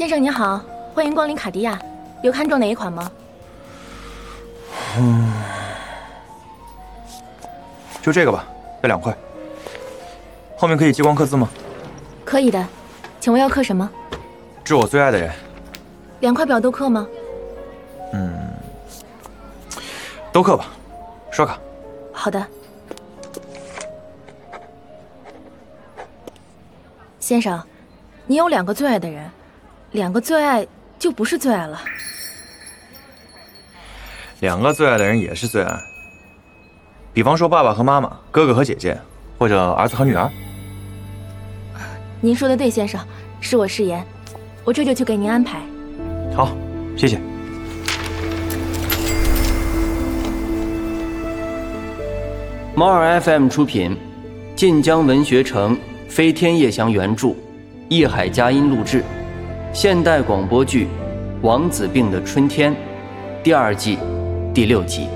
先生您好，欢迎光临卡地亚，有看中哪一款吗？ 就这个吧，要2块。后面可以激光刻字吗？ 可以的，请问要刻什么？ 致我最爱的人。 2块表都刻吗？ 都刻吧，刷卡。 好的。先生，你有2个最爱的人，2个最爱就不是最爱了。 2个最爱的人也是最爱，比方说爸爸和妈妈，哥哥和姐姐，或者儿子和女儿。 您说的对，先生，是我失言，我这就去给您安排。 好，谢谢。 猫耳 FM 出品，晋江文学城飞天夜翔原著，艺海佳音录制，现代广播剧《王子病的春天》第2季第6集。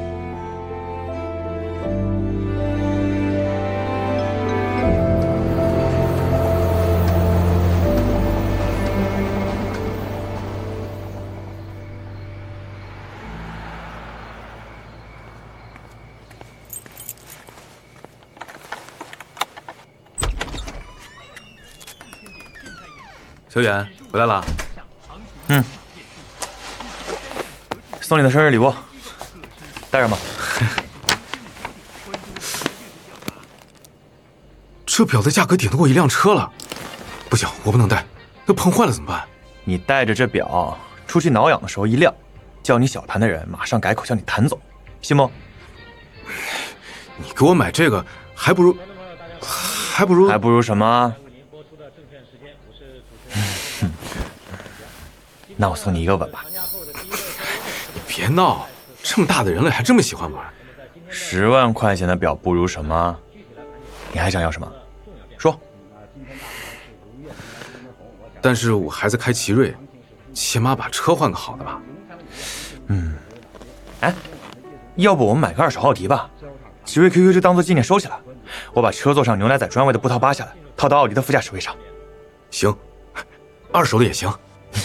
小远回来了。 送你的生日礼物，带上吧。 这表的价格顶得过1辆车了，不行，我不能带，那碰坏了怎么办？ 你带着这表出去挠痒的时候一亮，叫你小谭的人马上改口叫你谭总，信不？ 你给我买这个，还不如什么？那我送你一个吻吧。 你别闹，这么大的人了还这么喜欢玩。 10万块钱的表不如什么？你还想要什么？说。 但是我孩子开奇瑞，起码把车换个好的吧。 哎，要不我们买个2手奥迪吧？奇瑞 QQ 就当做纪念收起来。我把车座上牛奶仔专为的布套扒下来，套到奥迪的副驾驶位上。 行，2手的也行。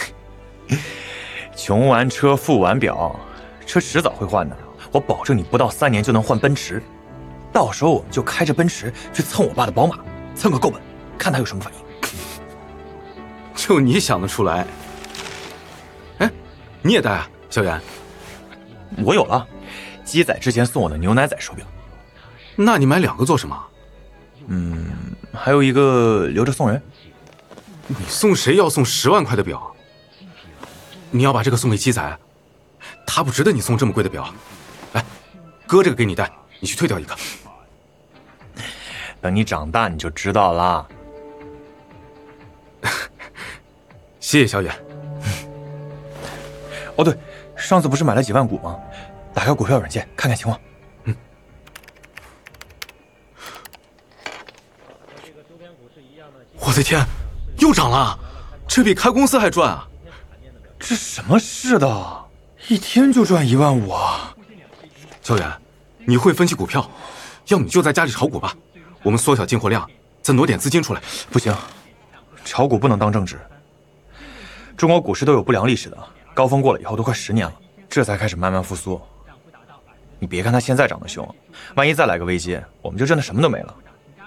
穷玩车，富玩表，车迟早会换的。我保证你不到3年就能换奔驰，到时候我们就开着奔驰去蹭我爸的宝马，蹭个够本，看他有什么反应。 就你想得出来？哎，你也带啊，小远？ 我有了，鸡仔之前送我的牛奶仔手表。 那你买2个做什么？ 还有一个留着送人。 你送谁要送10万块的表？你要把这个送给鸡仔，他不值得你送这么贵的表。来，哥这个给你戴，你去退掉一个。 等你长大你就知道啦。 谢谢小远。 哦对，上次不是买了几万股吗？打开股票软件看看情况。 我的天，又涨了，这比开公司还赚啊！ 这什么世道，一天就赚1万5啊！ 小远，你会分析股票，要么你就在家里炒股吧，我们缩小进货量，再挪点资金出来。 不行，炒股不能当正职。中国股市都有不良历史的，高峰过了以后都快10年了，这才开始慢慢复苏。你别看它现在涨得凶，万一再来个危机，我们就真的什么都没了。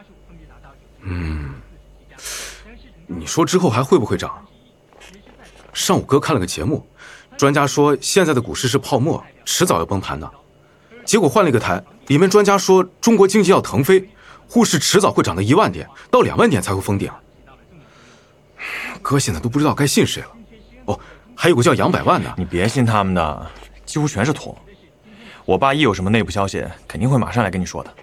你说之后还会不会涨？上午哥看了个节目，专家说现在的股市是泡沫，迟早要崩盘的。结果换了一个台，里面专家说中国经济要腾飞，沪市迟早会涨到1万点到2万点才会封顶。哥现在都不知道该信谁了。哦，还有个叫杨百万的。 你别信他们的，几乎全是托。我爸一有什么内部消息，肯定会马上来跟你说的。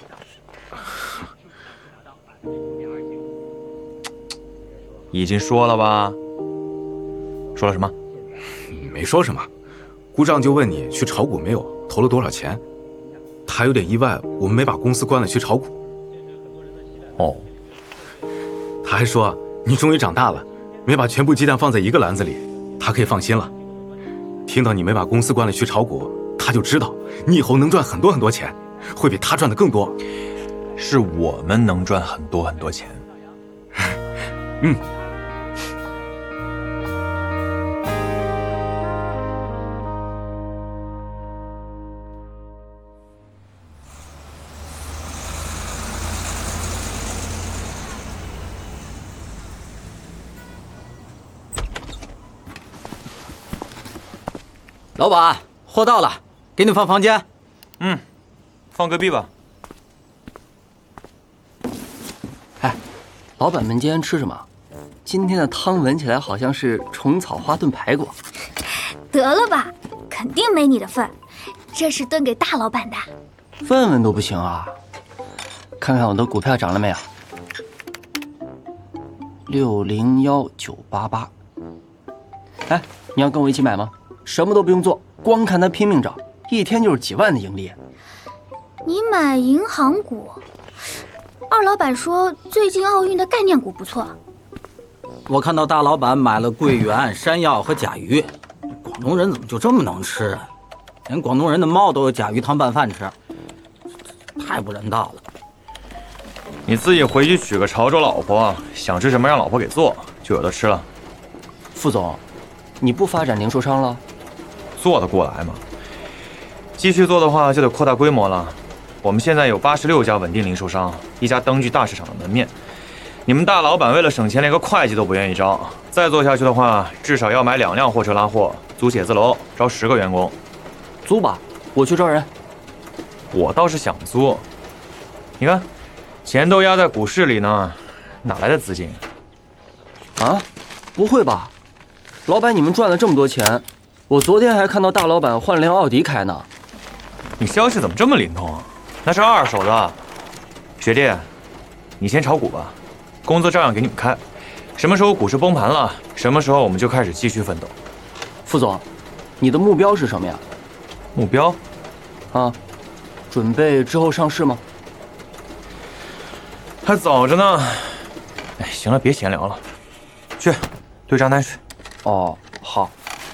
已经说了吧？说了什么？ 没说什么，姑丈就问你去炒股没有，投了多少钱。他有点意外，我们没把公司关了去炒股。 哦， 他还说你终于长大了，没把全部鸡蛋放在一个篮子里，他可以放心了。听到你没把公司关了去炒股，他就知道你以后能赚很多很多钱，会比他赚的更多。 是我们能赚很多很多钱。 老板，货到了，给你放房间。 放隔壁吧。 哎，老板们今天吃什么？今天的汤闻起来好像是虫草花炖排骨。 得了吧，肯定没你的份，这是炖给大老板的。 问问都不行啊？看看我的股票涨了没有？601988。哎，你要跟我一起买吗？什么都不用做，光看他拼命涨，一天就是几万的盈利。 你买银行股？二老板说最近奥运的概念股不错。 我看到大老板买了桂圆、山药和甲鱼，广东人怎么就这么能吃啊？连广东人的猫都有甲鱼汤拌饭吃，太不人道了。 你自己回去娶个潮州老婆，想吃什么让老婆给做，就有的吃了。 副总，你不发展零售商了？ 做得过来吗？继续做的话就得扩大规模了。我们现在有86家稳定零售商，1家登记大市场的门面。你们大老板为了省钱，连个会计都不愿意招。再做下去的话，至少要买2辆货车拉货，租写字楼，招10个员工。 租吧，我去招人。 我倒是想租。你看，钱都压在股市里呢，哪来的资金？ 啊？不会吧？老板，你们赚了这么多钱，我昨天还看到大老板换了辆奥迪开呢。 你消息怎么这么灵通啊？那是二手的。学弟，你先炒股吧，工资照样给你们开。什么时候股市崩盘了，什么时候我们就开始继续奋斗。 副总，你的目标是什么呀？ 目标？ 啊，准备之后上市吗？ 还早着呢。哎，行了，别闲聊了，去对账单去。 哦，好。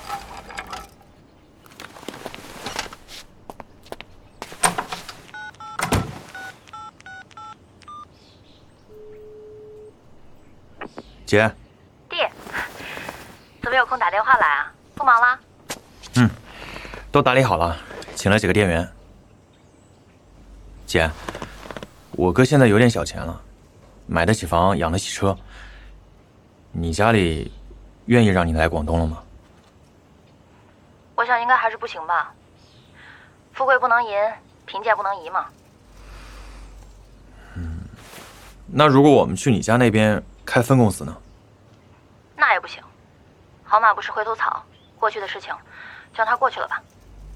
姐， 弟，怎么有空打电话来啊？不忙啦？ 都打理好了，请了几个店员。姐，我哥现在有点小钱了，买得起房，养得起车。你家里愿意让你来广东了吗？ 我想应该还是不行吧。富贵不能淫，贫贱不能移嘛。 那如果我们去你家那边开分公司呢？ 那也不行，好马不吃回头草，过去的事情就让它过去了吧。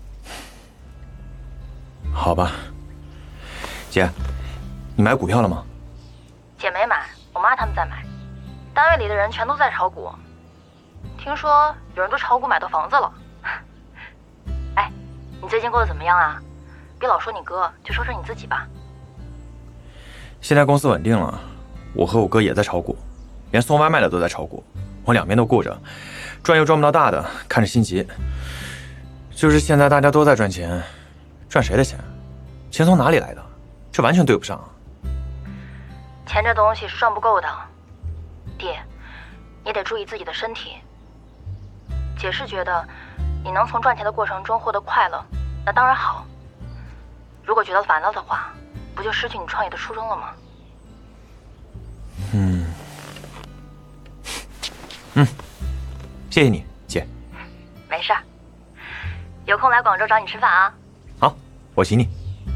好吧。姐，你买股票了吗？ 姐没买，我妈他们在买。单位里的人全都在炒股，听说有人都炒股买到房子了。哎，你最近过得怎么样啊？别老说你哥，就说说你自己吧。 现在公司稳定了，我和我哥也在炒股，连送外卖的都在炒股，我两边都顾着，赚又赚不到大的，看着心急。就是现在大家都在赚钱，赚谁的钱？钱从哪里来的？这完全对不上。 钱这东西是赚不够的，弟，你得注意自己的身体。姐是觉得，你能从赚钱的过程中获得快乐，那当然好。如果觉得烦躁的话，不就失去你创业的初衷了吗？ 谢谢你，姐。 没事儿，有空来广州找你吃饭啊。 好，我请你。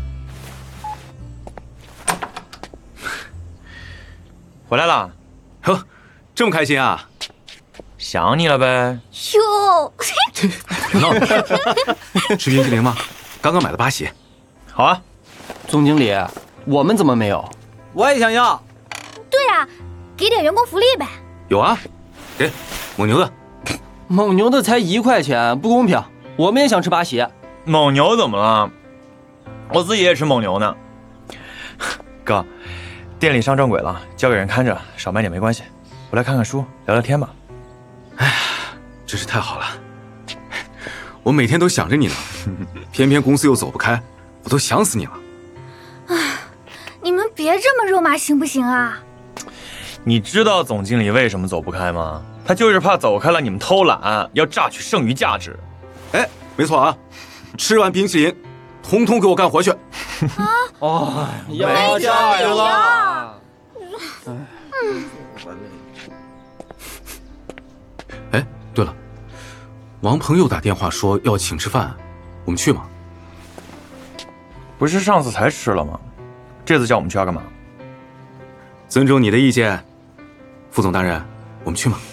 回来了， 呵，这么开心啊？ 想你了呗。 哟， 别闹了，吃冰淇淋吗？刚刚买的8喜。 好啊。 总经理，我们怎么没有？ 我也想要。 对啊，给点员工福利呗。 有啊，给蒙牛的。 蒙牛的才1块钱，不公平。我们也想吃8喜。 蒙牛怎么了？我自己也吃蒙牛呢。哥，店里上正轨了，交给人看着，少卖点没关系。我来看看书，聊聊天吧。 哎呀，真是太好了，我每天都想着你呢，偏偏公司又走不开，我都想死你了。 你们别这么肉麻行不行啊？ 你知道总经理为什么走不开吗？他就是怕走开了你们偷懒，要榨取剩余价值。 哎，没错啊，吃完冰淇淋，通通给我干活去。 哦， 要加油了！ 哎，对了， 王鹏又打电话说要请吃饭，我们去吗？ 不是上次才吃了吗？这次叫我们去要干嘛？ 尊重你的意见，副总大人，我们去吗？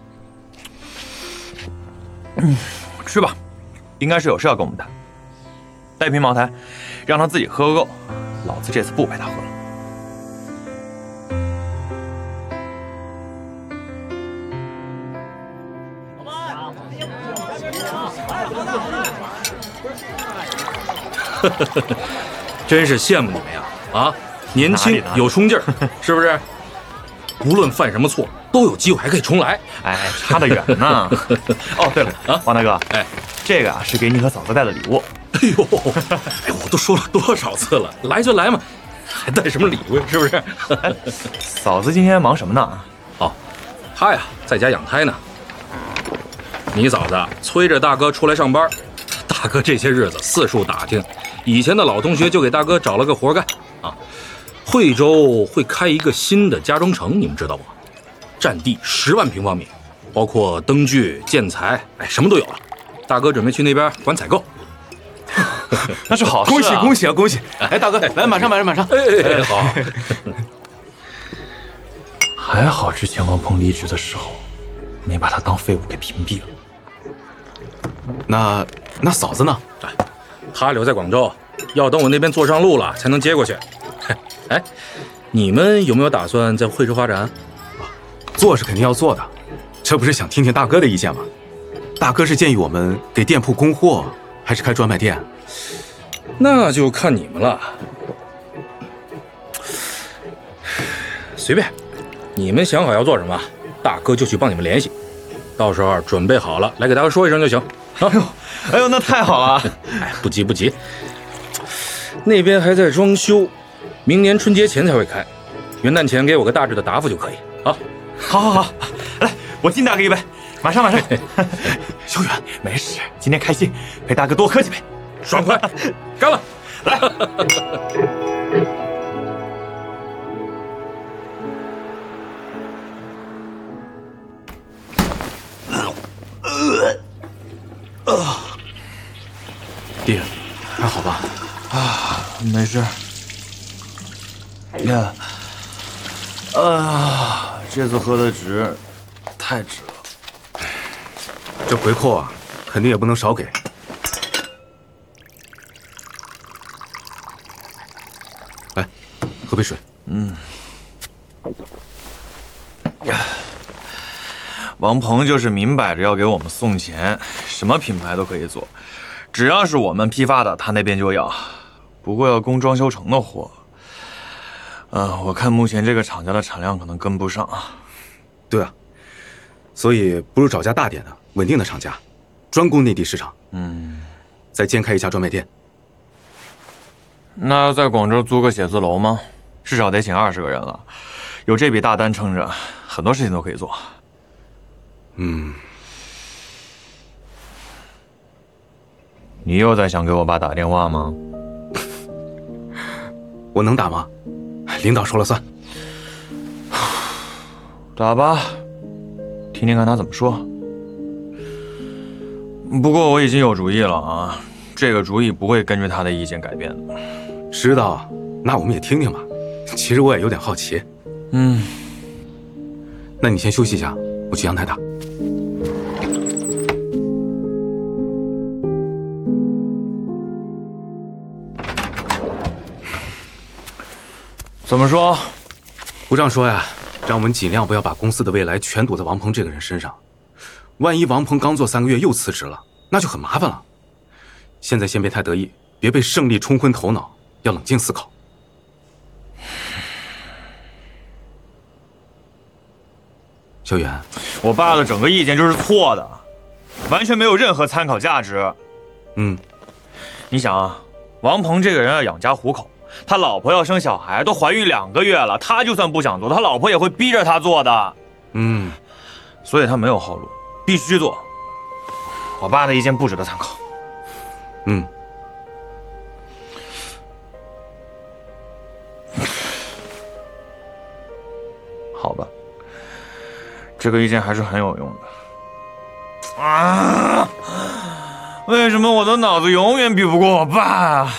去吧，应该是有事要跟我们谈。带瓶茅台，让他自己喝个够，老子这次不陪他喝了。 真是羡慕你们呀！啊，年轻有冲劲儿，是不是？无论犯什么错，都有机会还可以重来。 哎，差得远呢。哦，对了，王大哥， 哎， 这个啊是给你和嫂子带的礼物。 哎呦，哎，我都说了多少次了，来就来嘛，还带什么礼物？是不是？ 嫂子今天忙什么呢？ 哦，她呀在家养胎呢。你嫂子催着大哥出来上班，大哥这些日子四处打听，以前的老同学就给大哥找了个活干啊。惠州会开一个新的家装城，你们知道不？占地10万平方米，包括灯具、建材，哎，什么都有了。大哥准备去那边管采购。 那是好事啊！ 恭喜恭喜啊，恭喜！哎，大哥，来，马上！ 哎，好。 还好之前王鹏离职的时候，没把他当废物给屏蔽了。 那嫂子呢？ 哎，她留在广州，要等我那边做上路了才能接过去。哎，你们有没有打算在惠州发展？ 做是肯定要做的，这不是想听听大哥的意见吗？大哥是建议我们给店铺供货，还是开专卖店？ 那就看你们了，随便，你们想好要做什么，大哥就去帮你们联系，到时候准备好了来给大哥说一声就行。 哎呦，那太好了！ 哎，不急，那边还在装修，明年春节前才会开，元旦前给我个大致的答复就可以啊。 好，来，我敬大哥一杯，马上。小远，没事，今天开心，陪大哥多喝几杯， 爽快，干了，来。 爹，还好吧？ 没事。呀，这次喝的值，太值了。 这回扣啊，肯定也不能少给。来，喝杯水。 王鹏就是明摆着要给我们送钱，什么品牌都可以做，只要是我们批发的，他那边就要。不过要供装修城的货，我看目前这个厂家的产量可能跟不上。 对啊，所以不如找家大点的、稳定的厂家，专攻内地市场。再兼开一家专卖店。 那要在广州租个写字楼吗？至少得请20个人了，有这笔大单撑着，很多事情都可以做。你又在想给我爸打电话吗？ 我能打吗？领导说了算。 打吧，听听看他怎么说。不过我已经有主意了啊，这个主意不会根据他的意见改变的。 知道，那我们也听听吧。其实我也有点好奇。那你先休息一下，我去阳台打。 怎么说？ 部长说呀，让我们尽量不要把公司的未来全赌在王鹏这个人身上。万一王鹏刚做3个月又辞职了，那就很麻烦了。现在先别太得意，别被胜利冲昏头脑，要冷静思考。小远， 我爸的整个意见就是错的，完全没有任何参考价值。你想啊，王鹏这个人要养家糊口，他老婆要生小孩，都怀孕2个月了，他就算不想做，他老婆也会逼着他做的。所以他没有后路，必须做。我爸的意见不值得参考。好吧，这个意见还是很有用的。 啊！为什么我的脑子永远比不过我爸？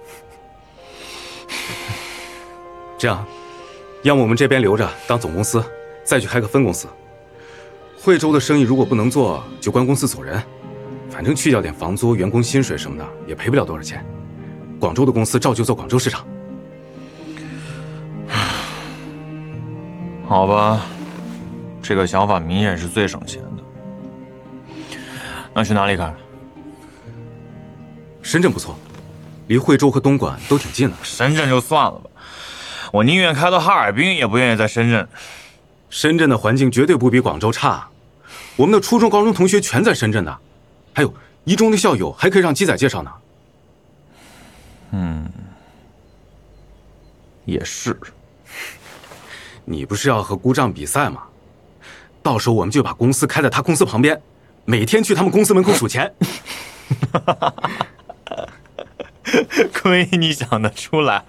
这样，要么我们这边留着当总公司，再去开个分公司。惠州的生意如果不能做，就关公司走人。反正去掉点房租、员工薪水什么的，也赔不了多少钱。广州的公司照旧做广州市场。 好吧，这个想法明显是最省钱的。那去哪里开？ 深圳不错，离惠州和东莞都挺近的。 深圳就算了吧，我宁愿开到哈尔滨，也不愿意在深圳。 深圳的环境绝对不比广州差，我们的初中、高中同学全在深圳的，还有一中的校友还可以让鸡仔介绍呢。 也是。 你不是要和姑丈比赛吗？到时候我们就把公司开在他公司旁边，每天去他们公司门口数钱。 亏你想得出来。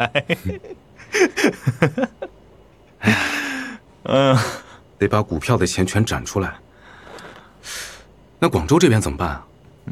得把股票的钱全展出来。那广州这边怎么办啊？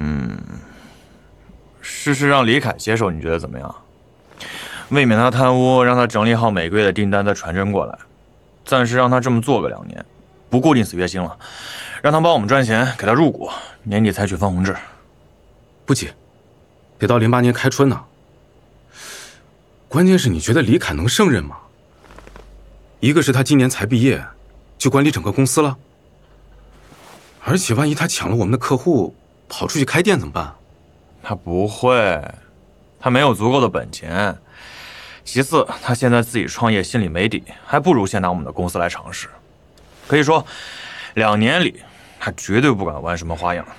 试试让李凯接手，你觉得怎么样？未免他贪污，让他整理好每个月的订单再传真过来，暂时让他这么做个2年，不固定死月薪了，让他帮我们赚钱，给他入股，年底采取分红制。 不急，得到08年开春呢。关键是你觉得李凯能胜任吗？一个是他今年才毕业，就管理整个公司了，而且万一他抢了我们的客户，跑出去开店怎么办？ 他不会，他没有足够的本钱。其次，他现在自己创业心里没底，还不如先拿我们的公司来尝试。可以说，2年里他绝对不敢玩什么花样。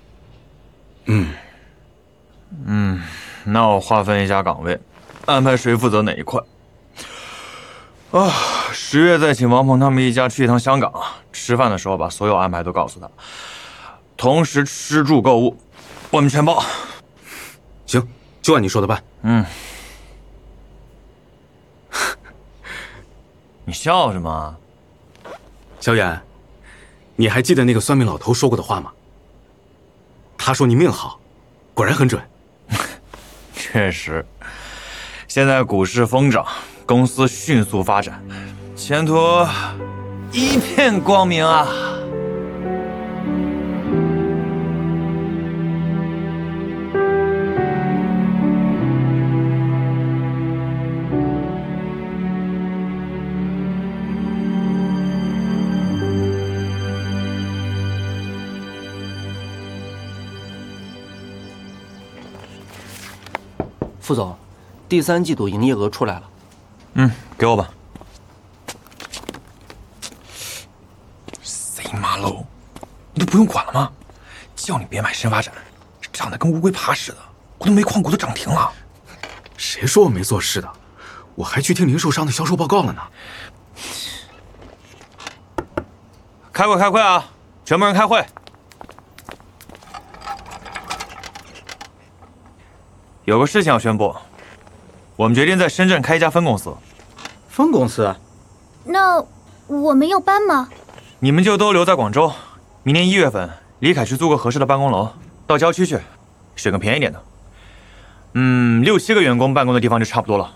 那我划分一下岗位，安排谁负责哪一块。10月再请王鹏他们一家去一趟香港，吃饭的时候把所有安排都告诉他，同时吃住购物我们全包。 行，就按你说的办。 你笑什么？ 小远，你还记得那个算命老头说过的话吗？他说你命好，果然很准。 确实，现在股市疯涨，公司迅速发展，前途一片光明啊！ 副总，第3季度营业额出来了。 给我吧。谁妈喽？你都不用管了吗？叫你别买深发展，涨得跟乌龟爬似的，我都煤矿股都涨停了。 谁说我没做事的？我还去听零售商的销售报告了呢。 开会啊！全部人开会。有个事情要宣布，我们决定在深圳开一家分公司。 分公司？ 那我们要搬吗？ 你们就都留在广州，明年1月份，李凯去租个合适的办公楼，到郊区去，选个便宜点的。6、7个员工办公的地方就差不多了。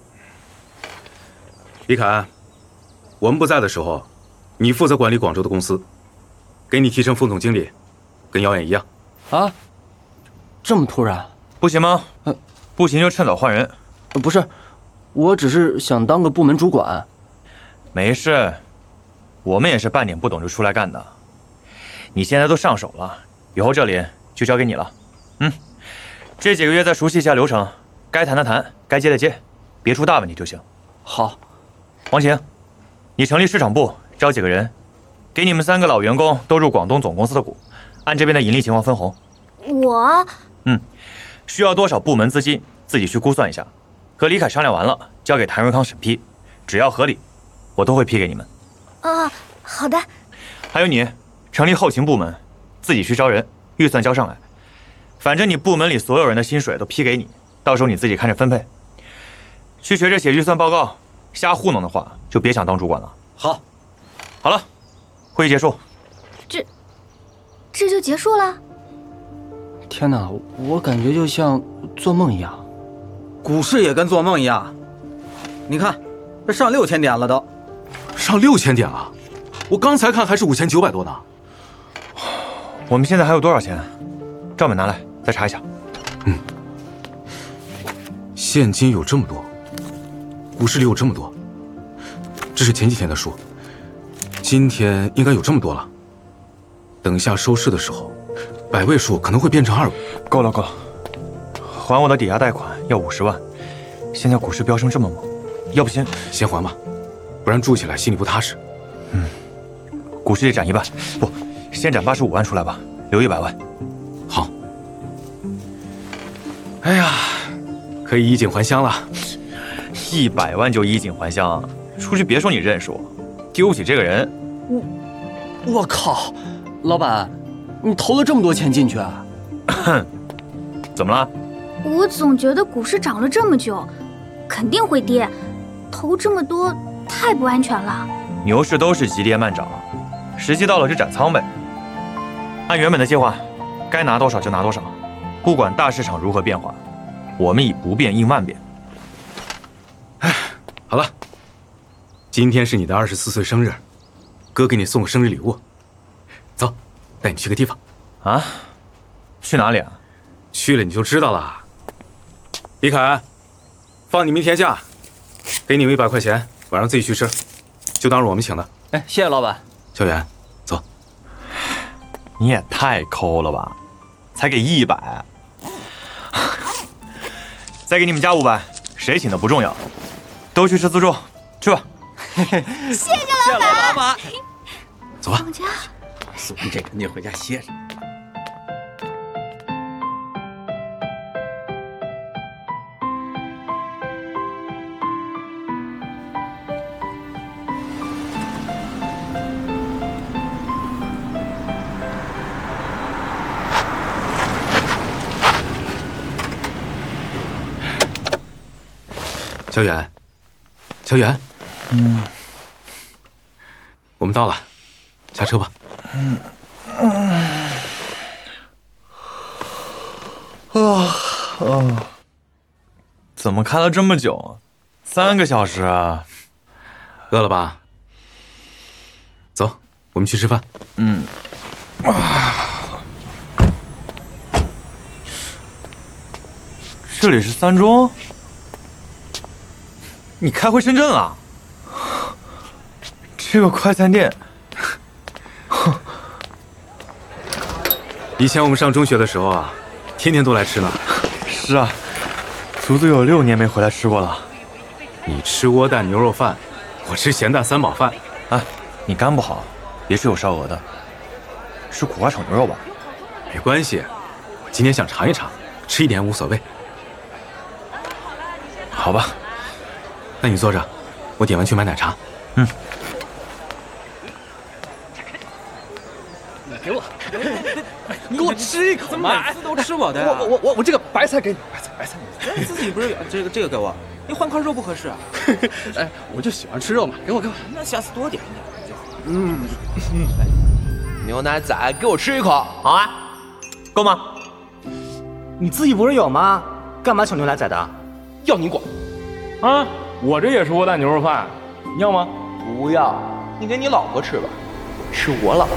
李凯，我们不在的时候，你负责管理广州的公司，给你提成副总经理，跟姚远一样。 啊？这么突然？ 不行吗？不行就趁早换人。 不是，我只是想当个部门主管。 没事，我们也是半点不懂就出来干的。你现在都上手了，以后这里就交给你了。这几个月再熟悉一下流程，该谈的谈，该接的接，别出大问题就行。 好。 王晴，你成立市场部，招几个人，给你们3个老员工都入广东总公司的股，按这边的盈利情况分红。 我？ 需要多少部门资金，自己去估算一下，和李凯商量完了，交给谭瑞康审批，只要合理，我都会批给你们。 好的。 还有你，成立后勤部门，自己去招人，预算交上来。反正你部门里所有人的薪水都批给你，到时候你自己看着分配。去学着写预算报告，瞎糊弄的话就别想当主管了。 好， 好了，会议结束。 这就结束了？ 天哪，我感觉就像做梦一样。 股市也跟做梦一样。你看，这上6000点了都。 上6000点了？我刚才看还是5900多呢。 我们现在还有多少钱？账本拿来，再查一下。 现金有这么多，股市里有这么多，这是前几天的数，今天应该有这么多了。等一下收市的时候，100位数可能会变成2位。 够了够了，还我的抵押贷款要50万。现在股市飙升这么猛，要不先还吧，不然住起来心里不踏实。 股市里斩一半，不，先斩85万出来吧，留100万。 好。哎呀，可以衣锦还乡了。 100万就衣锦还乡，出去别说你认识我，丢不起这个人。 我靠，老板，你投了这么多钱进去啊？ 怎么了？ 我总觉得股市涨了这么久，肯定会跌，投这么多太不安全了。 牛市都是急跌慢涨，时机到了就斩仓呗。按原本的计划，该拿多少就拿多少，不管大市场如何变化，我们以不变应万变。 好了，今天是你的24岁生日，哥给你送个生日礼物。走，带你去个地方。 啊？去哪里啊？ 去了你就知道了。李凯，放你明天假，给你们100块钱，晚上自己去吃，就当是我们请的。 哎，谢谢老板。 小远，走。 你也太抠了吧，才给100，再给你们加500，谁请的不重要，都去吃自助，去吧。 谢谢老板。 走吧。 当家， 送你这个，你回家歇着。 小远，小远，我们到了，下车吧。 怎么开了这么久？3个小时啊！ 饿了吧？走，我们去吃饭。 这里是3中？你开回深圳了？这个快餐店， 以前我们上中学的时候啊，天天都来吃呢。 是啊，足足有6年没回来吃过了。 你吃窝蛋牛肉饭，我吃咸蛋3宝饭。 哎，你肝不好，别吃有烧鹅的，是苦瓜炒牛肉吧？ 没关系，我今天想尝一尝，吃一点无所谓。 好吧， 那你坐着，我点完去买奶茶。 你给我吃一口嘛！每次都吃我的呀。 我这个白菜给你，白菜。 自己不是这个给我，你换块肉不合适啊？ 哎，我就喜欢吃肉嘛，给我。 那下次多点一点。 牛奶仔，给我吃一口，好啊， 够吗？ 你自己不是有吗？干嘛求牛奶仔的？ 要你管！ 啊，我这也是窝蛋牛肉饭，你要吗？ 不要，你给你老婆吃吧，我吃我老婆。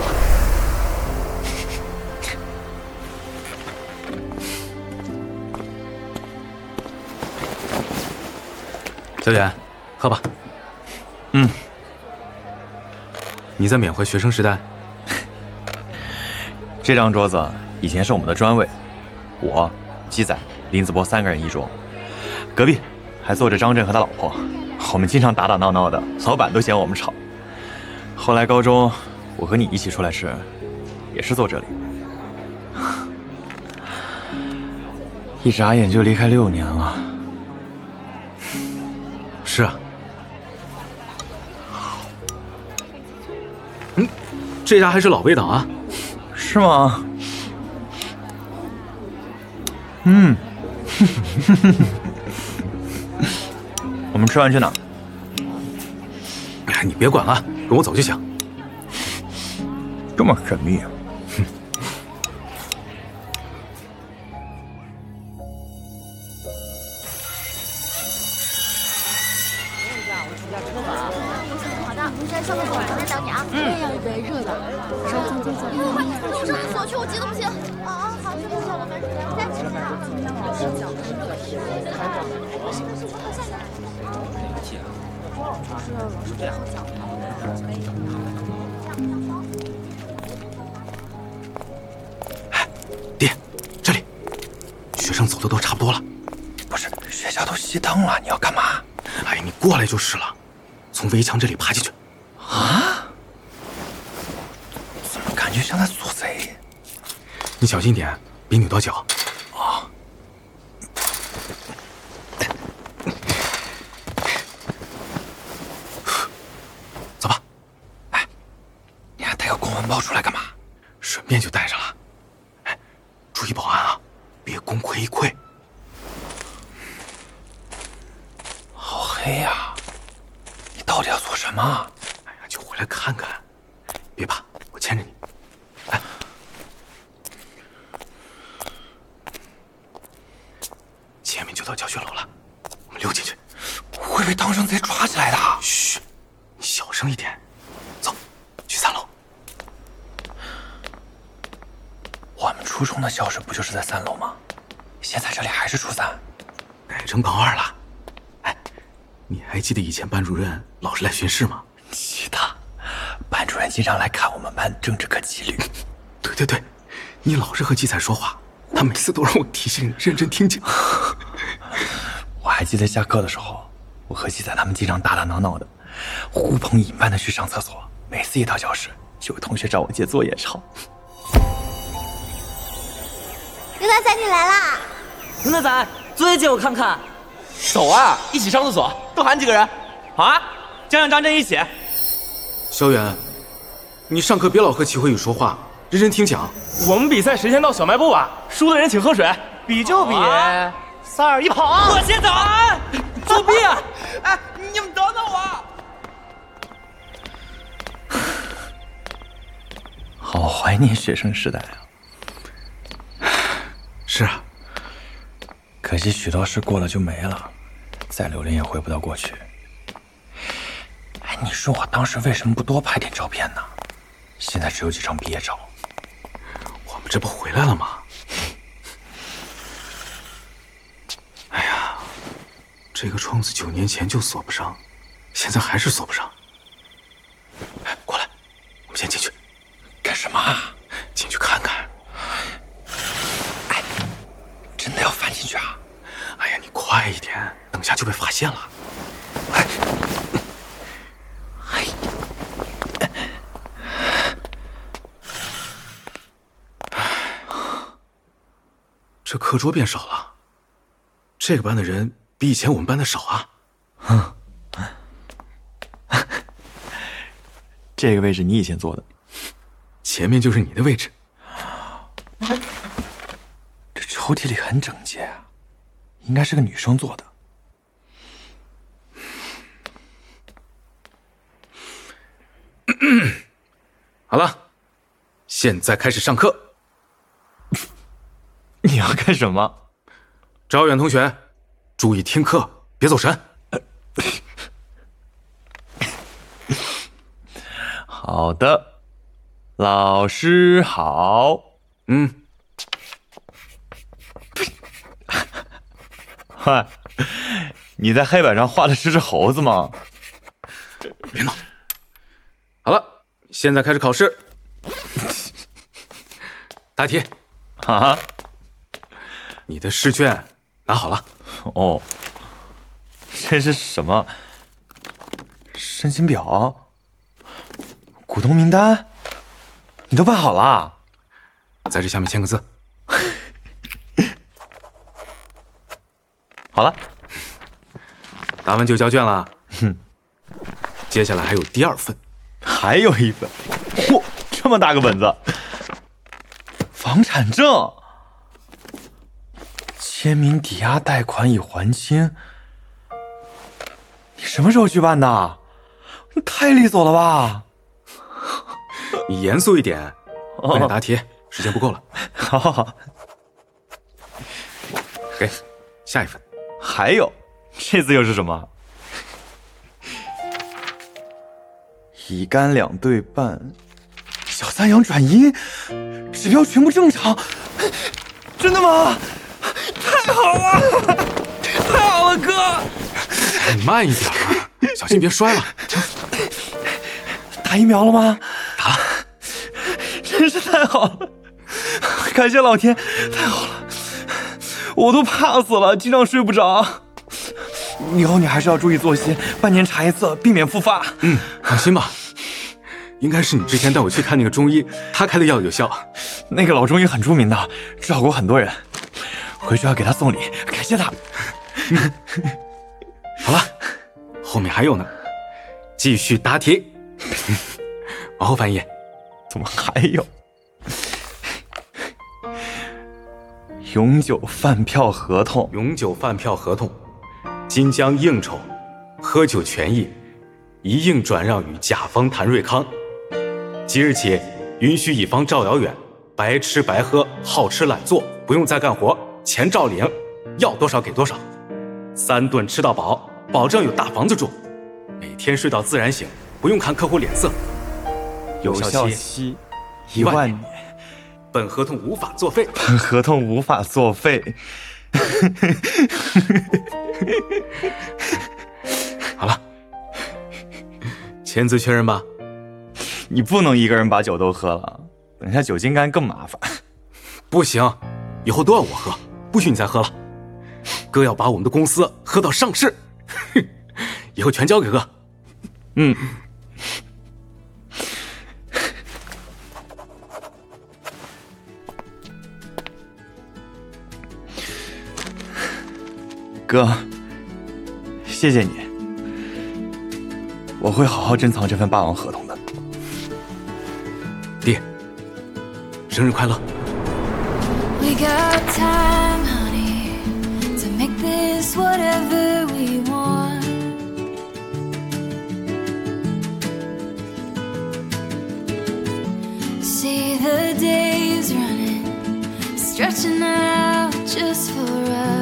小远，喝吧。你在缅怀学生时代？ 这张桌子以前是我们的专位，我、鸡仔、林子波3个人一桌，隔壁还坐着张震和他老婆，我们经常打打闹闹的，老板都嫌我们吵。后来高中我和你一起出来吃，也是坐这里。一眨眼就离开6年了。 是啊。这家还是老味道啊。 是吗？我们吃完去哪？ 你别管了，跟我走就行。 这么神秘。 中山上个走，我来等你啊。我也要一杯热的。走，快，上厕所去，我急得不行。好，这就叫我们再吃点。 哎，爹，这里，学生走的都差不多了。 不是，学校都熄灯了，你要干嘛？ 哎，你过来就是了，从围墙这里爬进去。 啊？怎么感觉像在做贼？ 你小心点，别扭到脚。 啊！ 走吧。 哎，你还带个公文包出来干嘛？ 顺便就带上了。哎，注意保安啊，别功亏一篑。 好黑呀！你到底要做什么？ 哎呀，就回来看看。别怕，我牵着你。哎，前面就到教学楼了，我们溜进去。 会被当成贼抓起来的。 嘘，你小声一点。走，去3楼。 我们初中的教室不就是在3楼吗？现在这里还是初3， 改成高2了。哎，你还记得以前班主任老是来巡视吗？ 记得，班主任经常来看我们班政治课纪律。 对，你老是和季彩说话，他每次都让我提醒你认真听讲。 我还记得下课的时候，我和季彩他们经常打打闹闹的，呼朋引伴的去上厕所。每次一到教室，就有同学找我借作业抄。 牛仔仔，你来啦！ 牛仔仔，作业借我看看。 走啊，一起上厕所，都喊几个人？好啊，江江、张震一起。 萧远，你上课别老和齐慧宇说话，认真听讲。 我们比赛谁先到小卖部啊？输的人请喝水。 比就比，3、2、1，跑！ 我先走。作弊啊！ 哎，你们等等我。 好怀念学生时代啊！ 是啊， 可惜许多事过了就没了，再留恋也回不到过去。哎，你说我当时为什么不多拍点照片呢？现在只有几张毕业照。 我们这不回来了吗？哎呀，这个窗子9年前就锁不上，现在还是锁不上。哎，过来，我们先进去。 干什么啊？ 进去看看。 哎，真的要翻进去啊？ 哎呀，你快一点，等下就被发现了。这课桌变少了，这个班的人比以前我们班的少啊。 这个位置你以前坐的， 前面就是你的位置。 这抽屉里很整洁啊，应该是个女生做的。 好了，现在开始上课。 你要干什么？ 赵远同学，注意听课，别走神。 好的，老师好。嗨，你在黑板上画的是只猴子吗？ 别闹。好了，现在开始考试。答题。 啊？ 你的试卷拿好了。 哦，这是什么？申请表？股东名单？你都办好了？ 在这下面签个字。 好了， 答完就交卷了。接下来还有第2份， 还有1份。嚯，这么大个本子！房产证。签名抵押贷款已还清，你什么时候去办的？太利索了吧！ 你严肃一点，快点答题，时间不够了。 好， 给，下一份。 还有，这字又是什么？ 乙肝2对半，小三阳转阴，指标全部正常，真的吗？太好了，太好了，哥！ 你慢一点啊，小心别摔了。 打疫苗了吗？ 打了， 真是太好了，感谢老天，太好了，我都怕死了，经常睡不着。以后你还是要注意作息，半年查一次，避免复发。 放心吧，应该是你之前带我去看那个中医，他开的药有效。 那个老中医很出名的，治好过很多人，回去要给他送礼，感谢他。 好了，后面还有呢，继续答题。往后翻页， 怎么还有？永久饭票合同， 永久饭票合同，今将应酬，喝酒权益一应转让与甲方谭瑞康。即日起，允许乙方赵遥远白吃白喝，好吃懒做，不用再干活，钱照领，要多少给多少，3顿吃到饱，保证有大房子住，每天睡到自然醒，不用看客户脸色， 有效期1万年。 本合同无法作废。 本合同无法作废。 好了，签字确认吧。 你不能一个人把酒都喝了，等下酒精肝更麻烦。 不行，以后都要我喝，不许你再喝了。哥要把我们的公司喝到上市，以后全交给哥。 哥，谢谢你，我会好好珍藏这份霸王合同的。 爹，生日快乐！ We got time, honey, to make this whatever we want. See the days running, stretching out just for us.